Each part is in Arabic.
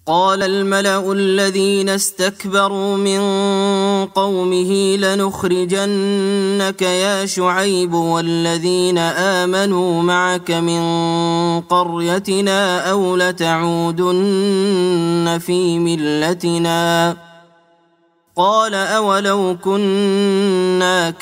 قال الملأ الذين استكبروا من قومه لنخرجنك يا شعيب والذين آمنوا معك من قريتنا أو لتعودن في ملتنا قال أولو كنا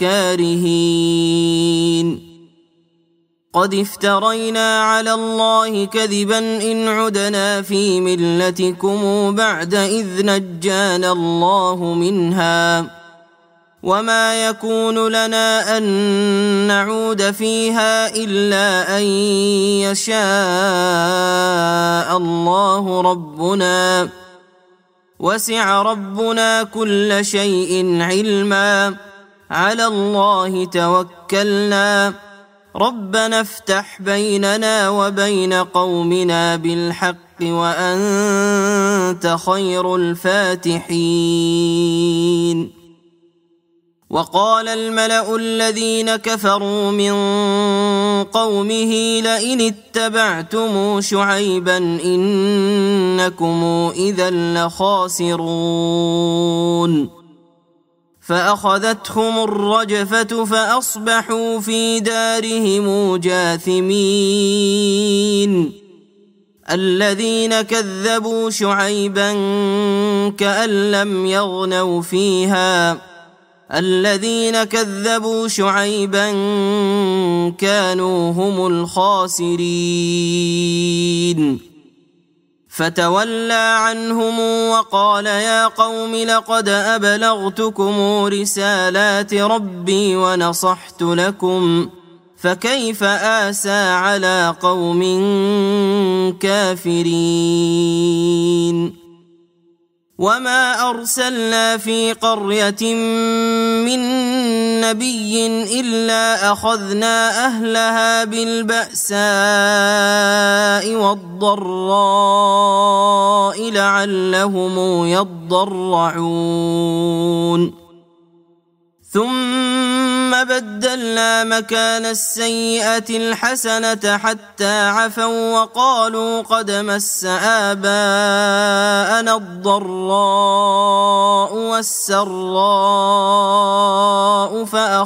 كارهين قد افترينا على الله كذبا إن عدنا في ملتكم بعد إذ نجانا الله منها وما يكون لنا أن نعود فيها إلا أن يشاء الله ربنا وسع ربنا كل شيء علما على الله توكلنا ربنا افتح بيننا وبين قومنا بالحق وأنت خير الفاتحين وقال الملأ الذين كفروا من قومه لئن اتبعتم شعيبا إنكم إذا لخاسرون فأخذتهم الرجفة فأصبحوا في دارهم جاثمين الذين كذبوا شعيبا كأن لم يغنوا فيها الذين كذبوا شعيبا كانوا هم الخاسرين فتولى عنهم وقال يا قوم لقد أبلغتكم رسالات ربي ونصحت لكم فكيف آسى على قوم كافرين وما أرسلنا في قرية من نبي إلا أخذنا أهلها بالبأساء والضراء لعلهم يضرعون ثم بدلنا مكان السيئة الحسنة حتى عفوا وقالوا قد مس آباءنا الضراء والسراء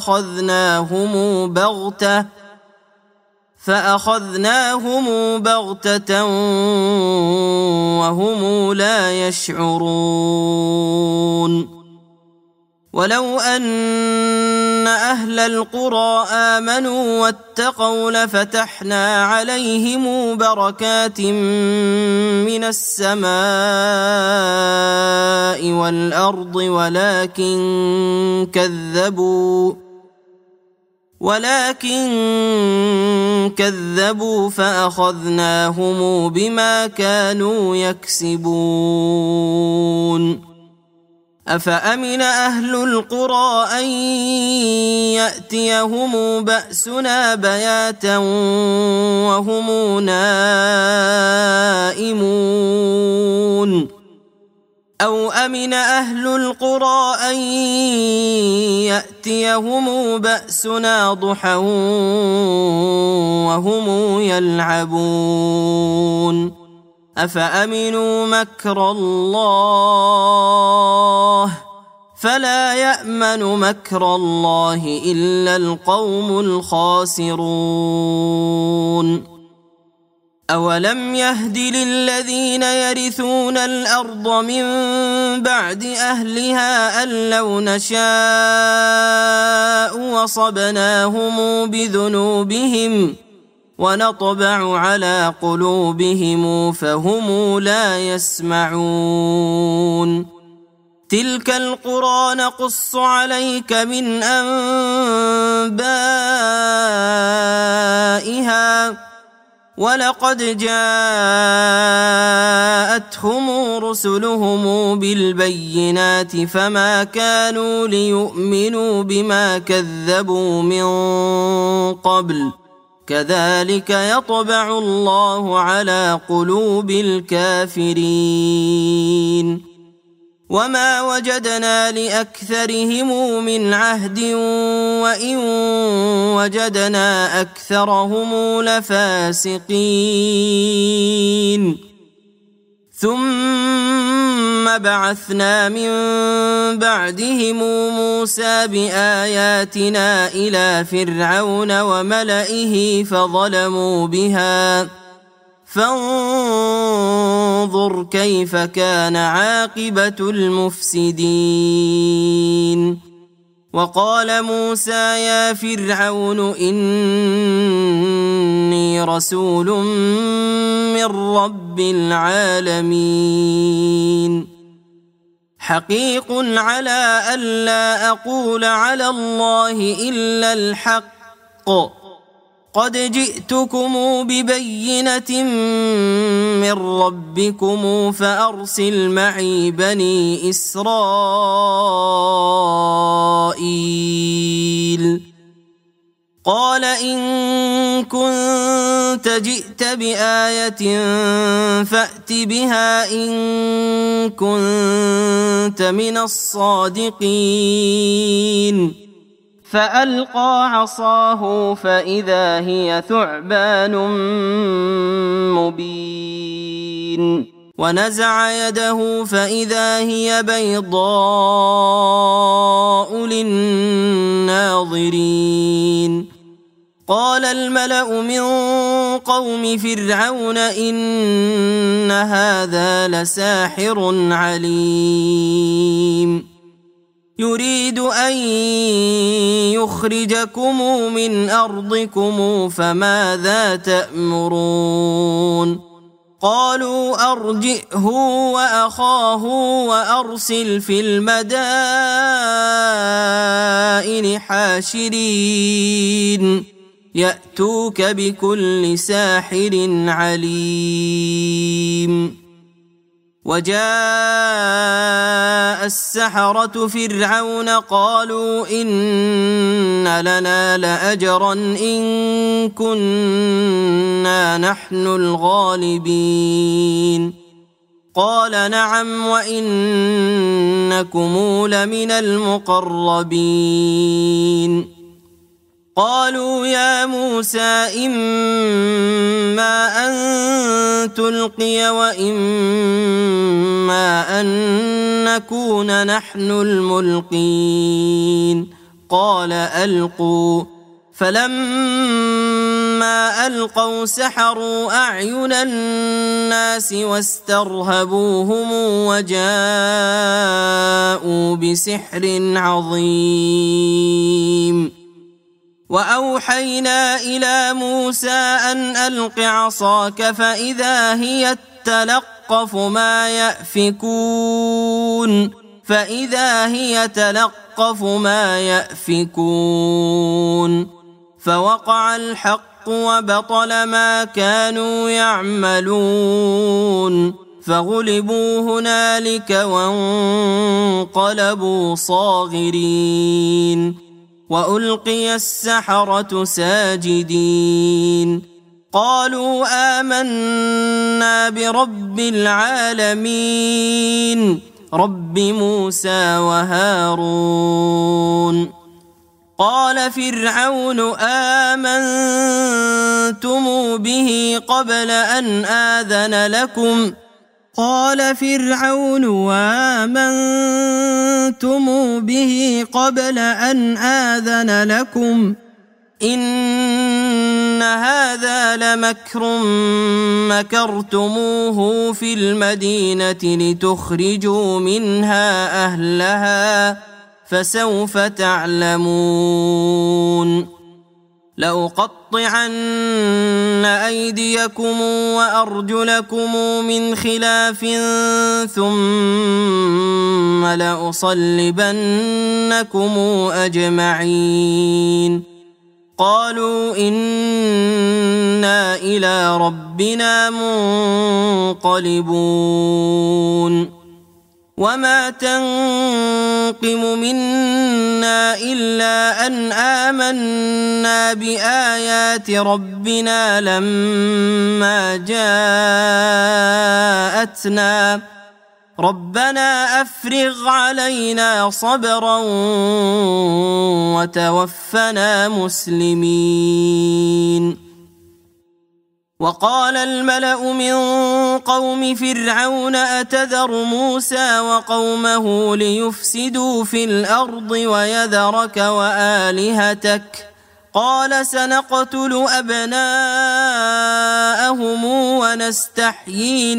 فأخذناهم بغتة وهم لا يشعرون ولو أن أهل القرى آمنوا واتقوا لفتحنا عليهم بركات من السماء والأرض ولكن كذبوا فأخذناهم بما كانوا يكسبون أفأمن أهل القرى أن يأتيهم بأسنا بياتا وهم نائمون أو أمن أهل القرى أن يأتيهم بأسنا ضحى وهم يلعبون أفأمنوا مكر الله فلا يأمن مكر الله إلا القوم الخاسرون أولم يهد للذين يرثون الأرض من بعد أهلها أن لو نشاء وصبناهم بذنوبهم ونطبع على قلوبهم فهم لا يسمعون تلك القرى نقص عليك من أنبائها ولقد جاءتهم رسلهم بالبينات فما كانوا ليؤمنوا بما كذبوا من قبل كذلك يطبع الله على قلوب الكافرين وما وجدنا لأكثرهم من عهد وإن وجدنا أكثرهم لفاسقين ثم بعثنا من بعدهم موسى بآياتنا إلى فرعون وملئه فظلموا بها فانظر كيف كان عاقبة المفسدين. وقال موسى يا فرعون إني رسول من رب العالمين حقيق على ألا أقول على الله إلا الحق قد جئتكم ببينة من ربكم فأرسل معي بني إسرائيل. قال إن كنت جئت بآية فأت بها إن كنت من الصادقين. فألقى عصاه فإذا هي ثعبان مبين ونزع يده فإذا هي بيضاء للناظرين. قال الملأ من قوم فرعون إن هذا لساحر عليم يريد أن يخرجكم من أرضكم فماذا تأمرون. قالوا أرجئه وأخاه وأرسل في المدائن حاشرين يأتوك بكل ساحر عليم. وجاء السحرة فرعون قالوا إن لنا لأجرا إن كنا نحن الغالبين. قال نعم وإنكم لمن المقربين. قالوا يا موسى إما أن تلقي وإما أن نكون نحن الملقين. قال ألقوا. فلما ألقوا سحروا أعين الناس واسترهبوهم وجاءوا بسحر عظيم. وأوحينا إلى موسى أن ألق عصاك فإذا هي تلقف ما يأفكون فوقع الحق وبطل ما كانوا يعملون فغلبوا هنالك وانقلبوا صاغرين. وألقي السحرة ساجدين قالوا آمنا برب العالمين رب موسى وهارون. قال فرعون آمنتم به قبل أن آذن لكم إن هذا لمكر مكرتموه في المدينة لتخرجوا منها أهلها فسوف تعلمون. لأقطعن أيديكم وأرجلكم من خلاف ثم لأصلبنكم أجمعين. قالوا إنا إلى ربنا منقلبون. وما تنقم منا إلا أن آمنا بآيات ربنا لما جاءتنا ربنا أفرغ علينا صبرا وتوفنا مسلمين. وقال الملأ من قوم فرعون أتذر موسى وقومه ليفسدوا في الأرض ويذرك وآلهتك قال سنقتل أبناءهم ونستحيي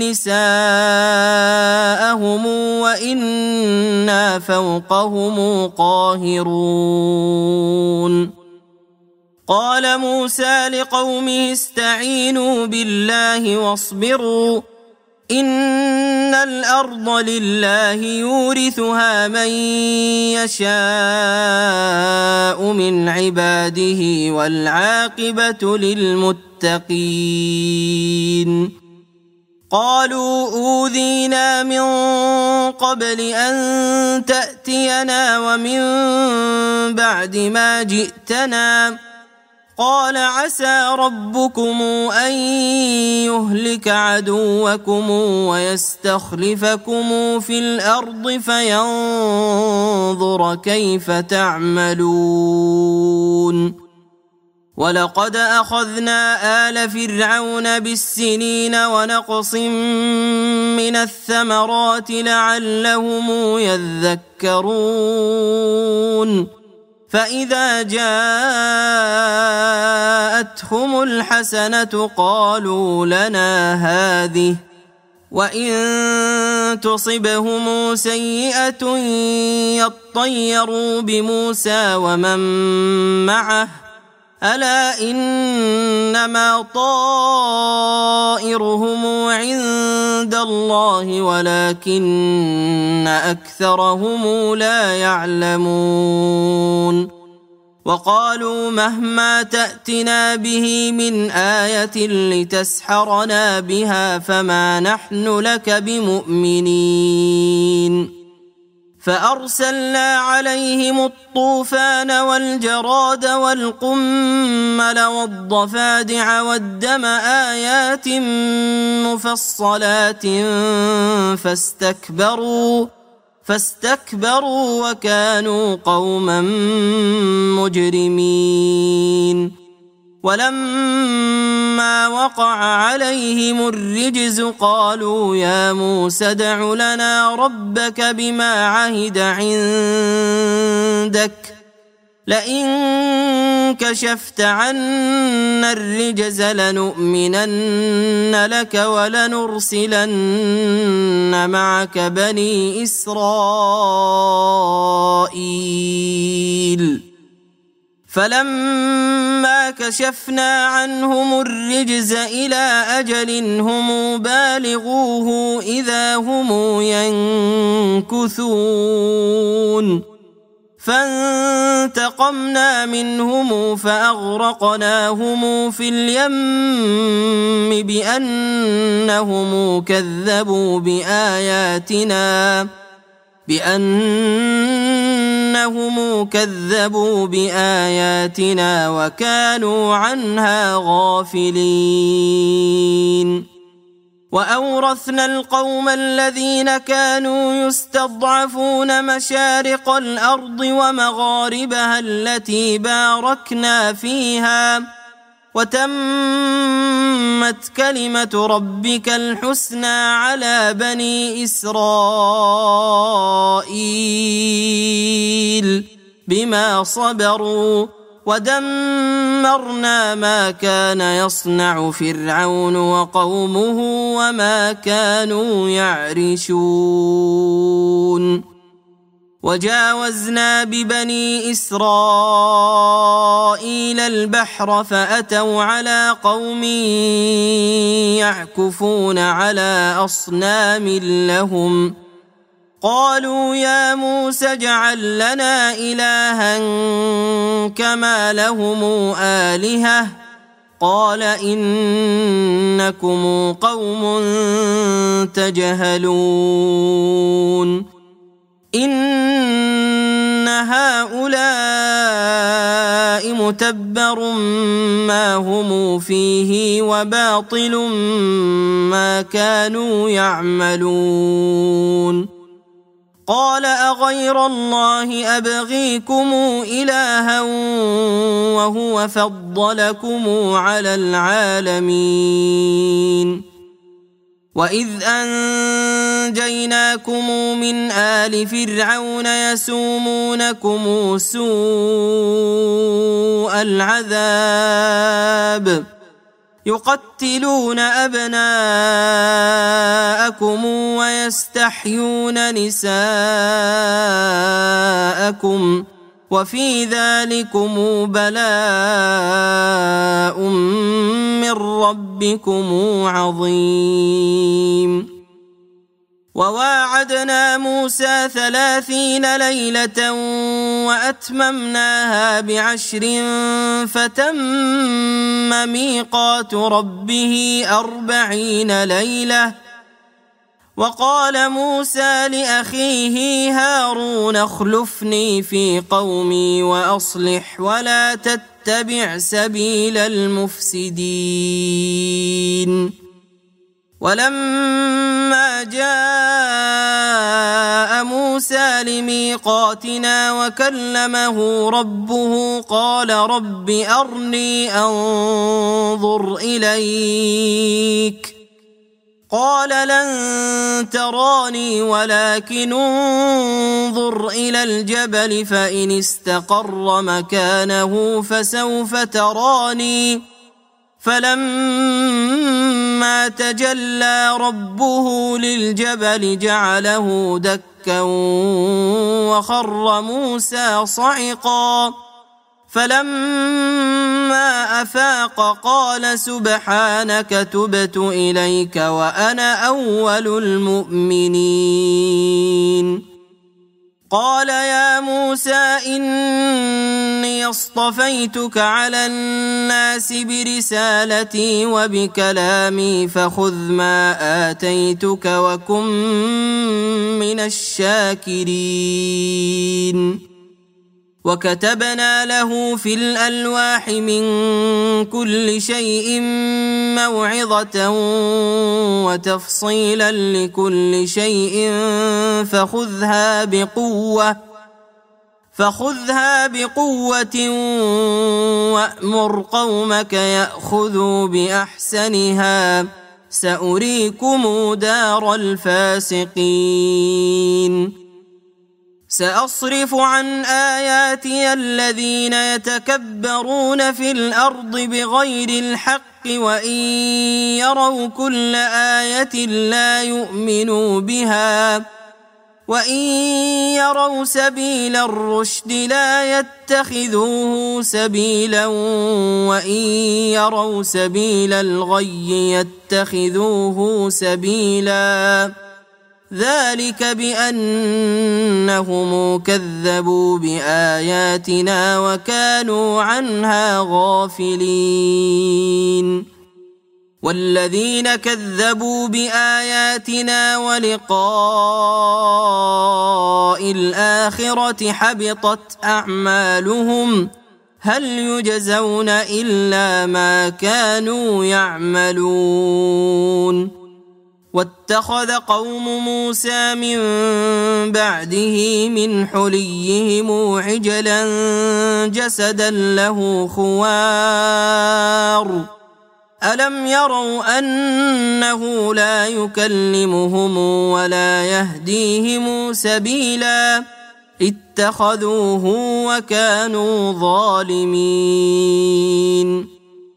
نساءهم وإنا فوقهم قاهرون قال موسى لقومه استعينوا بالله واصبروا إن الأرض لله يورثها من يشاء من عباده والعاقبة للمتقين قالوا أوذينا من قبل أن تأتينا ومن بعد ما جئتنا قال عسى ربكم أن يهلك عدوكم ويستخلفكم في الأرض فينظر كيف تعملون ولقد أخذنا آل فرعون بالسنين ونقص من الثمرات لعلهم يذكرون فإذا جاءتهم الحسنة قالوا لنا هذه وإن تصبهم سيئة يطيروا بموسى ومن معه ألا إنما طائرهم عند الله ولكن أكثرهم لا يعلمون وقالوا مهما تأتنا به من آية لتسحرنا بها فما نحن لك بمؤمنين فأرسلنا عليهم الطوفان والجراد والقمل والضفادع والدم آيات مفصلات فاستكبروا وكانوا قوما مجرمين ولما وقع عليهم الرجز قالوا يا موسى ادع لنا ربك بما عهد عندك لئن كشفت عنا الرجز لنؤمنن لك ولنرسلن معك بني إسرائيل فلما كشفنا عنهم الرجز إلى أجل هم بالغوه إذا هم ينكثون فانتقمنا منهم فأغرقناهم في اليم بأنهم كذبوا بآياتنا وكانوا عنها غافلين وأورثنا القوم الذين كانوا يستضعفون مشارق الأرض ومغاربها التي باركنا فيها وتمت كلمة ربك الحسنى على بني إسرائيل بما صبروا ودمرنا ما كان يصنع فرعون وقومه وما كانوا يعرشون وجاوزنا ببني إسرائيل البحر فأتوا على قوم يعكفون على أصنام لهم قالوا يا موسى اجعل لنا إلها كما لهم آلهة قال إنكم قوم تجهلون إن هؤلاء متبر ما هم فيه وباطل ما كانوا يعملون قال أغير الله أبغيكم إلها وهو فضلكم على العالمين وإذ أنجيناكم من آل فرعون يسومونكم سوء العذاب يقتلون أبناءكم ويستحيون نساءكم وفي ذلكم بلاء من ربكم عظيم. وواعدنا موسى 30 ليلة وأتممناها ب10 فتم ميقات ربه 40 ليلة. وقال موسى لأخيه هارون اخلفني في قومي وأصلح ولا تتبع سبيل المفسدين. ولما جاء موسى لميقاتنا وكلمه ربه قال رب أرني أنظر إليك قال لن تراني ولكن انظر إلى الجبل فإن استقر مكانه فسوف تراني. فلما تجلى ربه للجبل جعله دكا وخر موسى صعقا. فلما أفاق قال سبحانك تبت إليك وأنا أول المؤمنين. قال يا موسى إني اصطفيتك على الناس برسالتي وبكلامي فخذ ما آتيتك وكن من الشاكرين. وكتبنا له في الألواح من كل شيء موعظة وتفصيلا لكل شيء فخذها بقوة وأمر قومك يأخذوا بأحسنها سأريكم دار الفاسقين. سأصرف عن آياتي الذين يتكبرون في الأرض بغير الحق وإن يروا كل آية لا يؤمنوا بها وإن يروا سبيل الرشد لا يتخذوه سبيلا وإن يروا سبيل الغي يتخذوه سبيلا. ذلك بأنهم كذبوا بآياتنا وكانوا عنها غافلين. والذين كذبوا بآياتنا ولقاء الآخرة حبطت أعمالهم هل يجزون إلا ما كانوا يعملون. واتخذ قوم موسى من بعده من حليهم عجلا جسدا له خوار ألم يروا أنه لا يكلمهم ولا يهديهم سبيلا اتخذوه وكانوا ظالمين.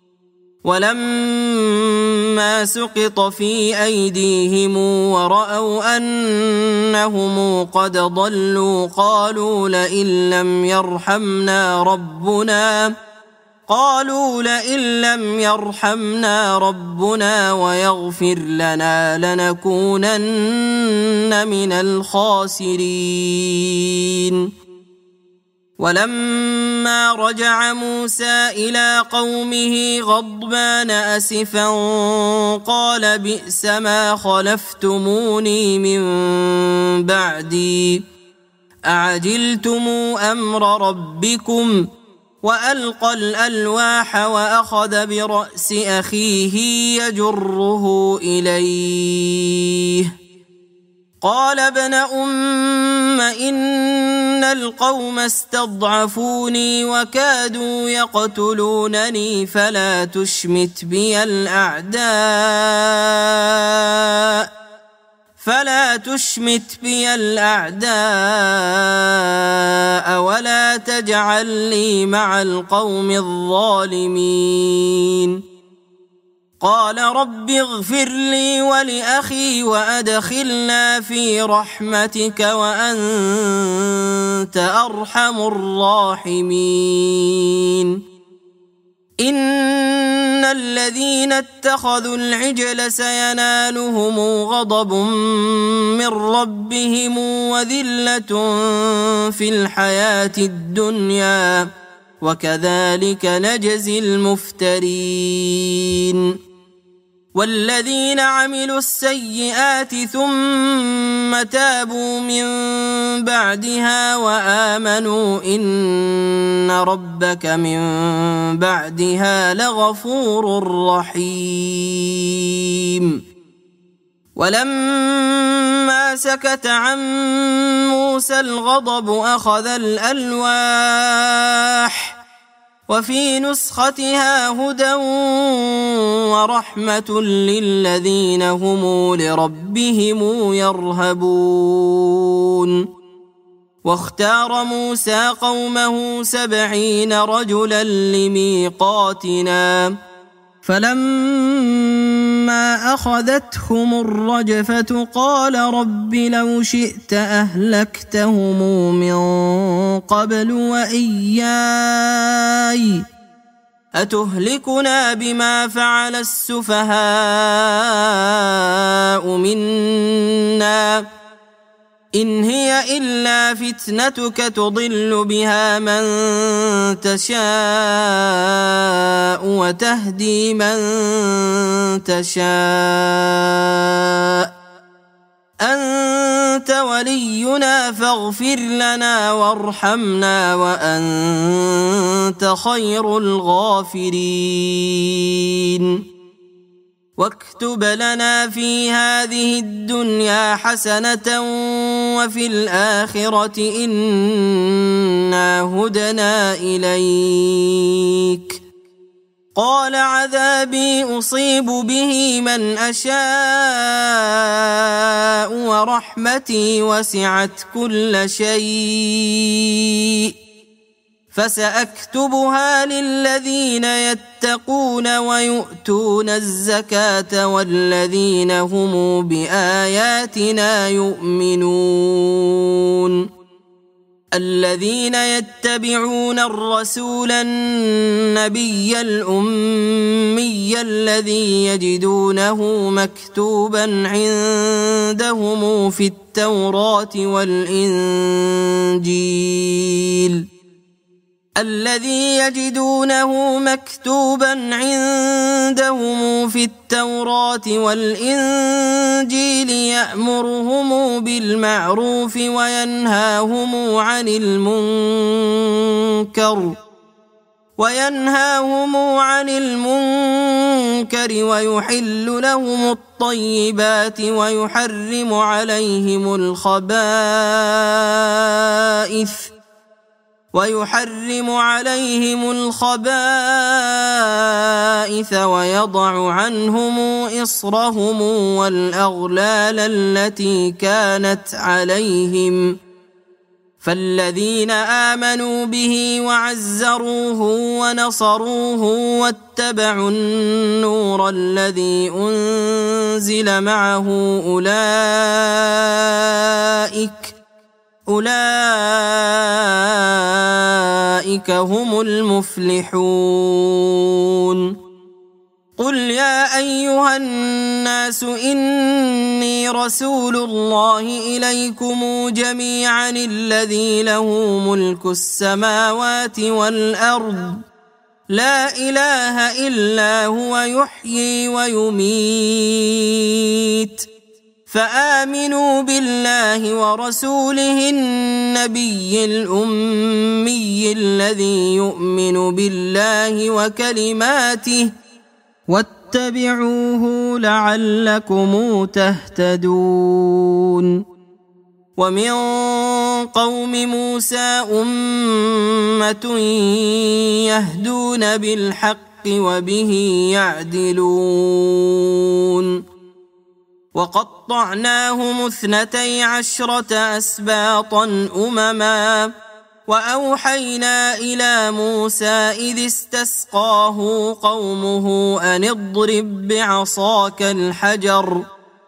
ولما سقط في أيديهم ورأوا أنهم قد ضلوا قالوا لئن لم يرحمنا ربنا ويغفر لنا لنكونن من الخاسرين. ولما رجع موسى إلى قومه غضبان أسفا قال بئس ما خلفتموني من بعدي أعجلتم أمر ربكم وألقى الألواح وأخذ برأس أخيه يجره إليه قال ابن أم إن القوم استضعفوني وكادوا يقتلونني فلا تشمت بي الأعداء ولا تجعلني مع القوم الظالمين قال رب اغفر لي ولأخي وأدخلنا في رحمتك وأنت أرحم الراحمين إن الذين اتخذوا العجل سينالهم غضب من ربهم وذلة في الحياة الدنيا وكذلك نجزي المفترين والذين عملوا السيئات ثم تابوا من بعدها وآمنوا إن ربك من بعدها لغفور رحيم ولما سكت عن موسى الغضب أخذ الألواح وفي نسختها هدى ورحمة للذين هم لربهم يرهبون واختار موسى قومه 70 رجلا لميقاتنا فلما أخذتهم الرجفة قال رب لو شئت أهلكتهم من قبل وإياي أتهلكنا بما فعل السفهاء منا إن هي إلا فتنتك تضل بها من تشاء وتهدي من تشاء أنت ولينا فاغفر لنا وارحمنا وأنت خير الغافرين واكتب لنا في هذه الدنيا حسنة وفي الآخرة إنا هدنا إليك قال عذابي أصيب به من أشاء ورحمتي وسعت كل شيء فسأكتبها للذين يتقون ويؤتون الزكاة والذين هم بآياتنا يؤمنون الذين يتبعون الرسول النبي الأمي الذي يجدونه مكتوبا عندهم في التوراة والإنجيل يأمرهم بالمعروف وينهاهم عن المنكر ويحل لهم الطيبات ويحرم عليهم الخبائث ويضع عنهم إصرهم والأغلال التي كانت عليهم فالذين آمنوا به وعزروه ونصروه واتبعوا النور الذي أنزل معه أولئك هم المفلحون قل يا أيها الناس إني رسول الله إليكم جميعا الذي له ملك السماوات والأرض لا إله إلا هو يحيي ويميت فآمنوا بالله ورسوله النبي الأمي الذي يؤمن بالله وكلماته واتبعوا فاتبعوه لعلكم تهتدون ومن قوم موسى أمة يهدون بالحق وبه يعدلون وقطعناهم 12 أسباطا أمما وأوحينا إلى موسى إذ استسقاه قومه أن اضرب بعصاك الحجر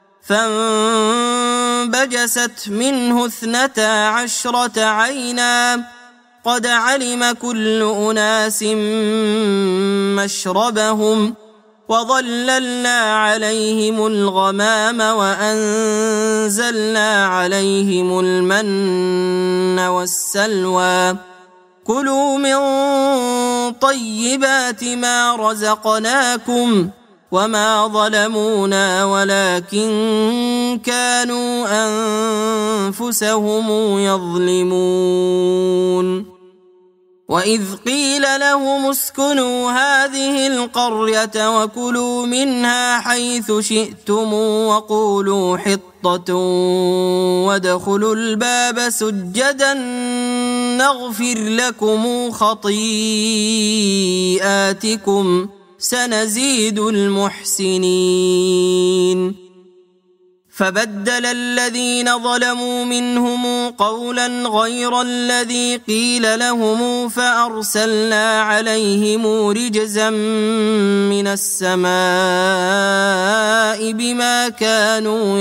فانبجست منه 12 عينا قد علم كل أناس مشربهم وظللنا عليهم الغمام وأنزلنا عليهم المن والسلوى كلوا من طيبات ما رزقناكم وما ظلمونا ولكن كانوا أنفسهم يظلمون وإذ قيل لهم اسكنوا هذه القرية وكلوا منها حيث شئتم وقولوا حطة وادخلوا الباب سجدا نغفر لكم خطيئاتكم سنزيد المحسنين فبدل الذين ظلموا منهم قولا غير الذي قيل لهم فأرسلنا عليهم رجزا من السماء بما كانوا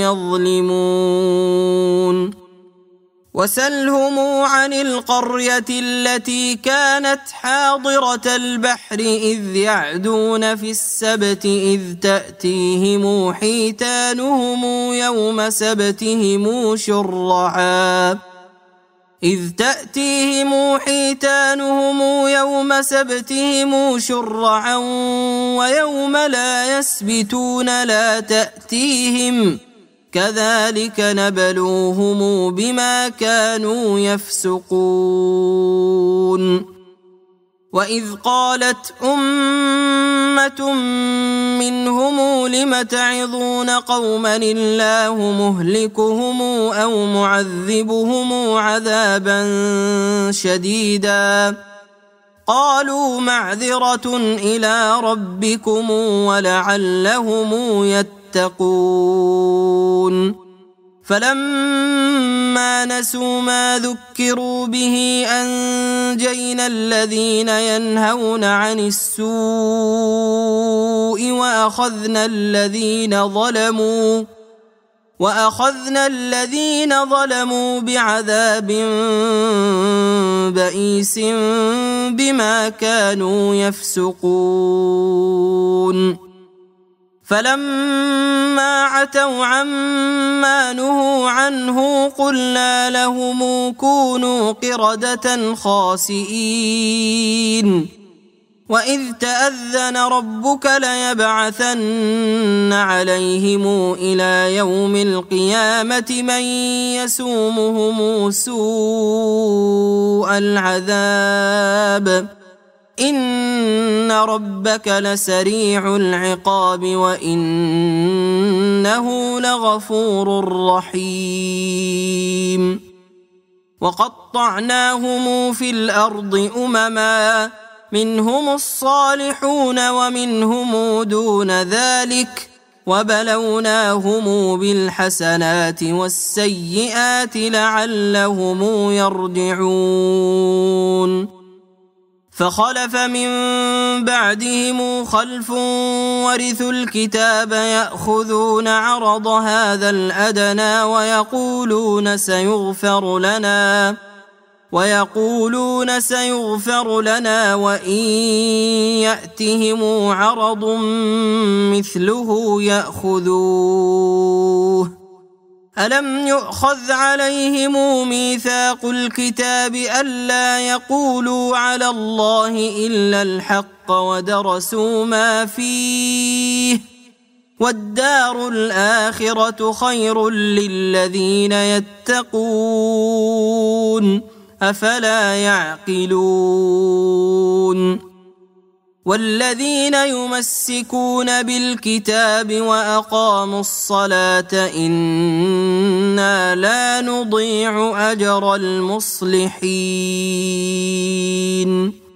يظلمون وسلهم عن القرية التي كانت حاضرة البحر إذ يعدون في السبت إذ تأتيهم حيتانهم يوم سبتهم شرعا ويوم لا يسبتون لا تأتيهم كذلك نبلوهم بما كانوا يفسقون وإذ قالت أمة منهم لم تعظون قوما الله مهلكهم أو معذبهم عذابا شديدا قالوا معذرة إلى ربكم ولعلهم يتقون فلما نسوا ما ذكروا به أنجينا الذين ينهون عن السوء وأخذنا الذين ظلموا بعذاب بئيس بما كانوا يفسقون فلما عتوا عما نهوا عنه قلنا لهم كونوا قردة خاسئين وإذ تأذن ربك ليبعثن عليهم إلى يوم القيامة من يسومهم سوء العذاب إن ربك لسريع العقاب وإنه لغفور رحيم وقطعناهم في الأرض أمما منهم الصالحون ومنهم دون ذلك وبلوناهم بالحسنات والسيئات لعلهم يرجعون فخلف من بعدهم خلف ورثوا الكتاب يأخذون عرض هذا الأدنى ويقولون سيغفر لنا وإن يأتهم عرض مثله يأخذوه ألم يؤخذ عليهم ميثاق الكتاب ألا يقولوا على الله إلا الحق ودرسوا ما فيه والدار الآخرة خير للذين يتقون أفلا يعقلون والذين يمسكون بالكتاب وأقاموا الصلاة إنا لا نضيع أجر المصلحين.